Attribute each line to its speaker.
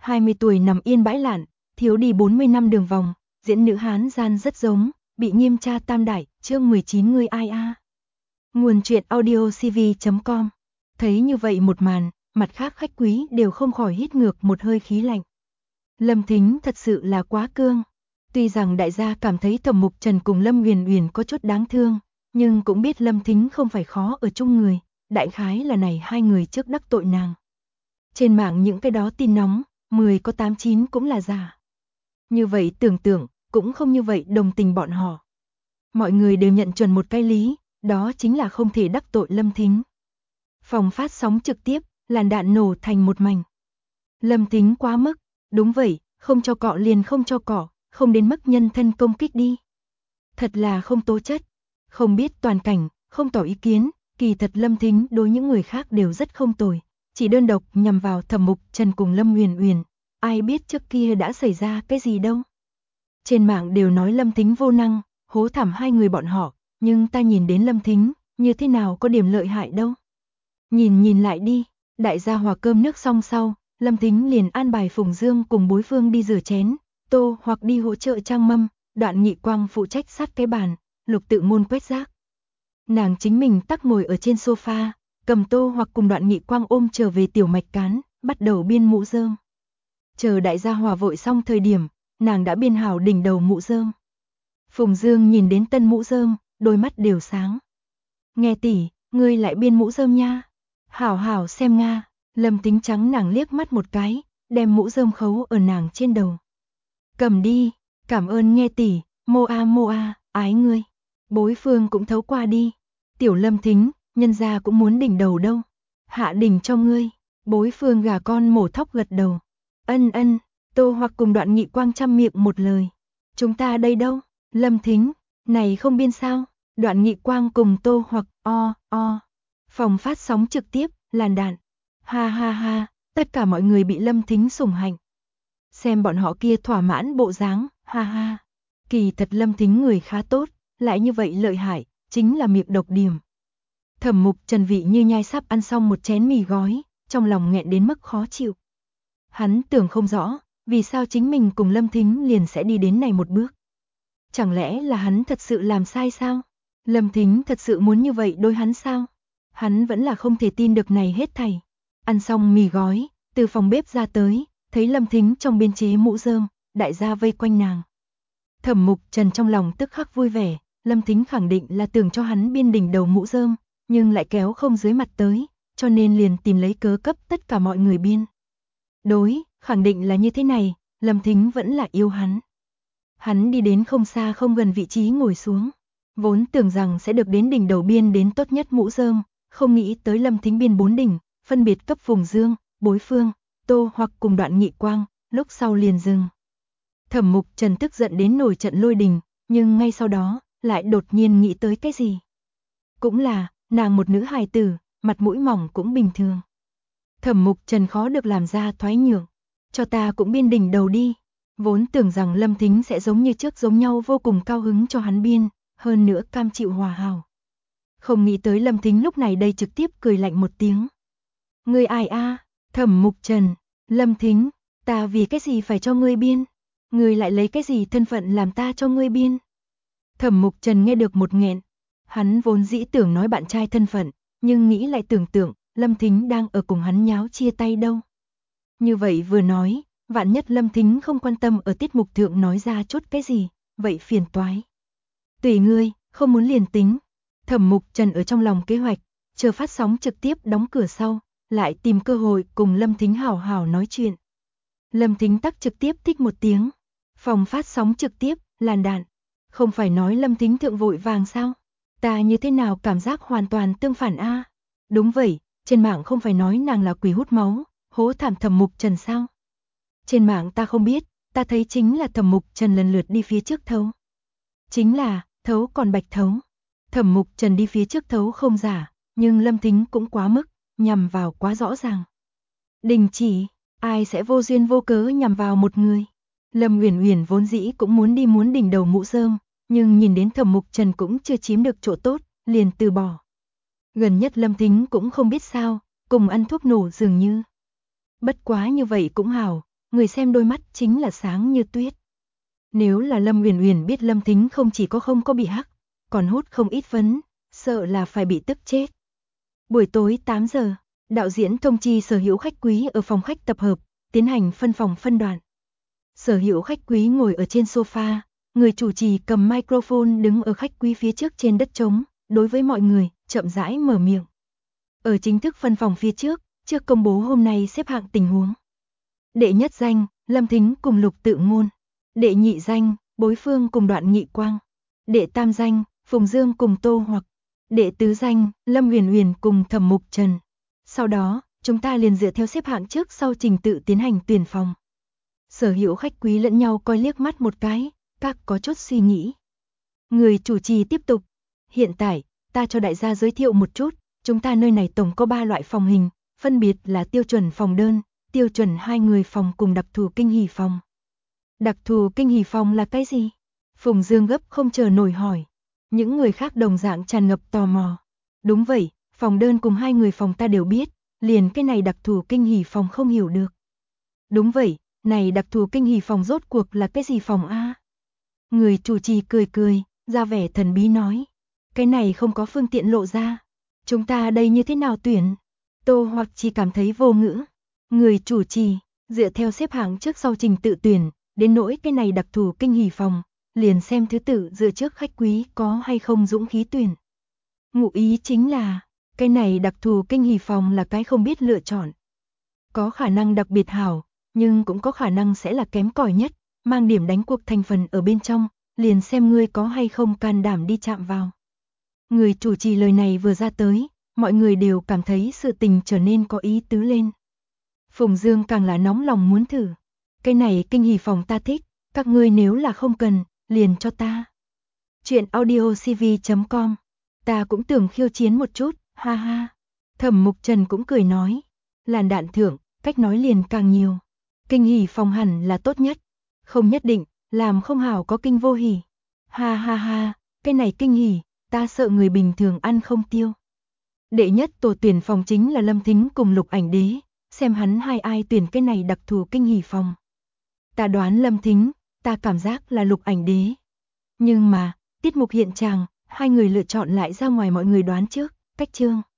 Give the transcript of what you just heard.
Speaker 1: 20 tuổi nằm yên bãi lạn, thiếu đi 40 năm đường vòng, diễn nữ Hán gian rất giống, bị nghiêm tra tam đại, chương 19 người ai a. Nguồn truyện audio cv.com. Thấy như vậy một màn, mặt khác khách quý đều không khỏi hít ngược một hơi khí lạnh. Lâm Thính thật sự là quá cương. Tuy rằng đại gia cảm thấy Thẩm Mục Trần cùng Lâm Uyển Uyển có chút đáng thương, nhưng cũng biết Lâm Thính không phải khó ở chung người, đại khái là này hai người trước đắc tội nàng. Trên mạng những cái đó tin nóng, 10 có 8 9 cũng là giả. Như vậy tưởng tượng, cũng không như vậy đồng tình bọn họ. Mọi người đều nhận chuẩn một cái lý, đó chính là không thể đắc tội Lâm Thính. Phòng phát sóng trực tiếp, làn đạn nổ thành một mảnh. Lâm Thính quá mức, đúng vậy, không cho cọ liền không cho cọ, không đến mức nhân thân công kích đi. Thật là không tố chất, không biết toàn cảnh, không tỏ ý kiến, kỳ thật Lâm Thính đối những người khác đều rất không tồi, chỉ đơn độc nhằm vào Thẩm Mục Trần cùng Lâm Uyển Uyển, ai biết trước kia đã xảy ra cái gì đâu. Trên mạng đều nói Lâm Thính vô năng, hố thảm hai người bọn họ, nhưng ta nhìn đến Lâm Thính, như thế nào có điểm lợi hại đâu. Nhìn lại đi, đại gia hòa cơm nước xong sau, Lâm Thính liền an bài Phùng Dương cùng Bối Phương đi rửa chén, Tô hoặc đi hỗ trợ trang mâm, Đoạn Nghị Quang phụ trách sát cái bàn, Lục Tự Ngôn quét rác. Nàng chính mình tắc ngồi ở trên sofa, cầm Tô hoặc cùng Đoạn Nghị Quang ôm trở về tiểu mạch cán, bắt đầu biên mũ rơm. Chờ đại gia hòa vội xong thời điểm, nàng đã biên hảo đỉnh đầu mũ rơm. Phùng Dương nhìn đến tân mũ rơm, đôi mắt đều sáng. Nghe tỷ, ngươi lại biên mũ rơm nha. Hảo hảo xem nga. Lâm Tính trắng nàng liếc mắt một cái, đem mũ rơm khấu ở nàng trên đầu. Cầm đi, cảm ơn nghe tỷ, mô a, ái ngươi. Bối Phương cũng thấu qua đi. Tiểu Lâm Thính, nhân gia cũng muốn đỉnh đầu đâu. Hạ đỉnh cho ngươi. Bối Phương gà con mổ thóc gật đầu. Ân, Tô hoặc cùng Đoạn Nghị Quang chăm miệng một lời. Chúng ta đây đâu? Lâm Thính, này không biên sao? Đoạn Nghị Quang cùng Tô hoặc o. Phòng phát sóng trực tiếp, làn đạn. Ha, tất cả mọi người bị Lâm Thính sủng hạnh. Xem bọn họ kia thỏa mãn bộ dáng, ha. Kỳ thật Lâm Thính người khá tốt, lại như vậy lợi hại, chính là miệng độc điểm. Thẩm Mục Trần vị như nhai sắp ăn xong một chén mì gói, trong lòng nghẹn đến mức khó chịu. Hắn tưởng không rõ, vì sao chính mình cùng Lâm Thính liền sẽ đi đến này một bước. Chẳng lẽ là hắn thật sự làm sai sao? Lâm Thính thật sự muốn như vậy đối hắn sao? Hắn vẫn là không thể tin được này hết thảy. Ăn xong mì gói, từ phòng bếp ra tới, thấy Lâm Thính trong biên chế mũ rơm, đại gia vây quanh nàng. Thẩm Mục Trần trong lòng tức khắc vui vẻ, Lâm Thính khẳng định là tưởng cho hắn biên đỉnh đầu mũ rơm, nhưng lại kéo không dưới mặt tới, cho nên liền tìm lấy cớ cấp tất cả mọi người biên. Đối, khẳng định là như thế này, Lâm Thính vẫn là yêu hắn. Hắn đi đến không xa không gần vị trí ngồi xuống, vốn tưởng rằng sẽ được đến đỉnh đầu biên đến tốt nhất mũ rơm, không nghĩ tới Lâm Thính biên 4 đỉnh, phân biệt cấp Phùng Dương, Bối Phương, Tô hoặc cùng Đoạn Nghị Quang, lúc sau liền dừng. Thẩm Mục Trần tức giận đến nổi trận lôi đình, nhưng ngay sau đó, lại đột nhiên nghĩ tới cái gì. Cũng là, nàng một nữ hài tử, mặt mũi mỏng cũng bình thường. Thẩm Mục Trần khó được làm ra thoái nhượng, cho ta cũng biên đỉnh đầu đi. Vốn tưởng rằng Lâm Thính sẽ giống như trước giống nhau vô cùng cao hứng cho hắn biên, hơn nữa cam chịu hòa hảo. Không nghĩ tới Lâm Thính lúc này đây trực tiếp cười lạnh một tiếng. Ngươi ai a? Thẩm Mục Trần, Lâm Thính, ta vì cái gì phải cho ngươi biên? Ngươi lại lấy cái gì thân phận làm ta cho ngươi biên? Thẩm Mục Trần nghe được một nghẹn, hắn vốn dĩ tưởng nói bạn trai thân phận, nhưng nghĩ lại tưởng tượng, Lâm Thính đang ở cùng hắn nháo chia tay đâu. Như vậy vừa nói, vạn nhất Lâm Thính không quan tâm ở tiết mục thượng nói ra chút cái gì, vậy phiền toái. Tùy ngươi, không muốn liền tính. Thẩm Mục Trần ở trong lòng kế hoạch, chờ phát sóng trực tiếp đóng cửa sau, lại tìm cơ hội cùng Lâm Thính hảo hảo nói chuyện. Lâm Thính tắc trực tiếp thích một tiếng. Phòng phát sóng trực tiếp, làn đạn. Không phải nói Lâm Thính thượng vội vàng sao? Ta như thế nào cảm giác hoàn toàn tương phản a? Đúng vậy, trên mạng không phải nói nàng là quỷ hút máu, hố thảm Thẩm Mục Trần sao? Trên mạng ta không biết, ta thấy chính là Thẩm Mục Trần lần lượt đi phía trước thấu. Chính là, thấu còn bạch thấu. Thẩm Mục Trần đi phía trước thấu không giả, nhưng Lâm Thính cũng quá mức, nhằm vào quá rõ ràng. Đình chỉ, ai sẽ vô duyên vô cớ nhằm vào một người. Lâm Uyển Uyển vốn dĩ cũng muốn đỉnh đầu mũ rơm, nhưng nhìn đến Thẩm Mục Trần cũng chưa chiếm được chỗ tốt, liền từ bỏ. Gần nhất Lâm Thính cũng không biết sao, cùng ăn thuốc nổ dường như. Bất quá như vậy cũng hảo, người xem đôi mắt chính là sáng như tuyết. Nếu là Lâm Uyển Uyển biết Lâm Thính không chỉ không có bị hắc, còn hút không ít phấn, sợ là phải bị tức chết. Buổi tối 8 giờ, đạo diễn thông chi sở hữu khách quý ở phòng khách tập hợp, tiến hành phân phòng phân đoạn. Sở hữu khách quý ngồi ở trên sofa, người chủ trì cầm microphone đứng ở khách quý phía trước trên đất trống, đối với mọi người, chậm rãi mở miệng. Ở chính thức phân phòng phía trước công bố hôm nay xếp hạng tình huống. Đệ nhất danh, Lâm Thính cùng Lục Tự Ngôn. Đệ nhị danh, Bối Phương cùng Đoạn Nghị Quang. Đệ tam danh, Phùng Dương cùng Tô Hoặc. Đệ tứ danh, Lâm Uyển Uyển cùng Thẩm Mục Trần. Sau đó, chúng ta liền dựa theo xếp hạng trước sau trình tự tiến hành tuyển phòng. Sở hữu khách quý lẫn nhau coi liếc mắt một cái, các có chút suy nghĩ. Người chủ trì tiếp tục. Hiện tại, ta cho đại gia giới thiệu một chút, chúng ta nơi này tổng có 3 loại phòng hình, phân biệt là tiêu chuẩn phòng đơn, tiêu chuẩn 2 người phòng cùng đặc thù kinh hỉ phòng. Đặc thù kinh hỉ phòng là cái gì? Phùng Dương gấp không chờ nổi hỏi. Những người khác đồng dạng tràn ngập tò mò. Đúng vậy, phòng đơn cùng 2 người phòng ta đều biết, liền cái này đặc thù kinh hỉ phòng không hiểu được. Đúng vậy, này đặc thù kinh hỉ phòng rốt cuộc là cái gì phòng a? Người chủ trì cười, ra vẻ thần bí nói. Cái này không có phương tiện lộ ra. Chúng ta đây như thế nào tuyển? Tô Hoặc chỉ cảm thấy vô ngữ. Người chủ trì, dựa theo xếp hạng trước sau trình tự tuyển, đến nỗi cái này đặc thù kinh hỉ phòng, liền xem thứ tự dựa trước khách quý có hay không dũng khí tuyển. Ngụ ý chính là, cái này đặc thù kinh hỉ phòng là cái không biết lựa chọn. Có khả năng đặc biệt hảo, nhưng cũng có khả năng sẽ là kém cỏi nhất, mang điểm đánh cuộc thành phần ở bên trong, liền xem ngươi có hay không can đảm đi chạm vào. Người chủ trì lời này vừa ra tới, mọi người đều cảm thấy sự tình trở nên có ý tứ lên. Phùng Dương càng là nóng lòng muốn thử. Cái này kinh hỉ phòng ta thích, các ngươi nếu là không cần, liền cho ta. Chuyện audiocv.com. Ta cũng tưởng khiêu chiến một chút, ha ha. Thẩm Mục Trần cũng cười nói. Làn đạn thưởng, cách nói liền càng nhiều. Kinh hỉ phòng hẳn là tốt nhất. Không nhất định, làm không hảo có kinh vô hỉ. Ha ha ha, cái này kinh hỉ, ta sợ người bình thường ăn không tiêu. Đệ nhất tổ tuyển phòng chính là Lâm Thính cùng Lục Ảnh Đế, xem hắn hai ai tuyển cái này đặc thù kinh hỉ phòng. Ta đoán Lâm Thính, ta cảm giác là Lục Ảnh Đế. Nhưng mà, tiết mục hiện tràng, hai người lựa chọn lại ra ngoài mọi người đoán trước, cách chương.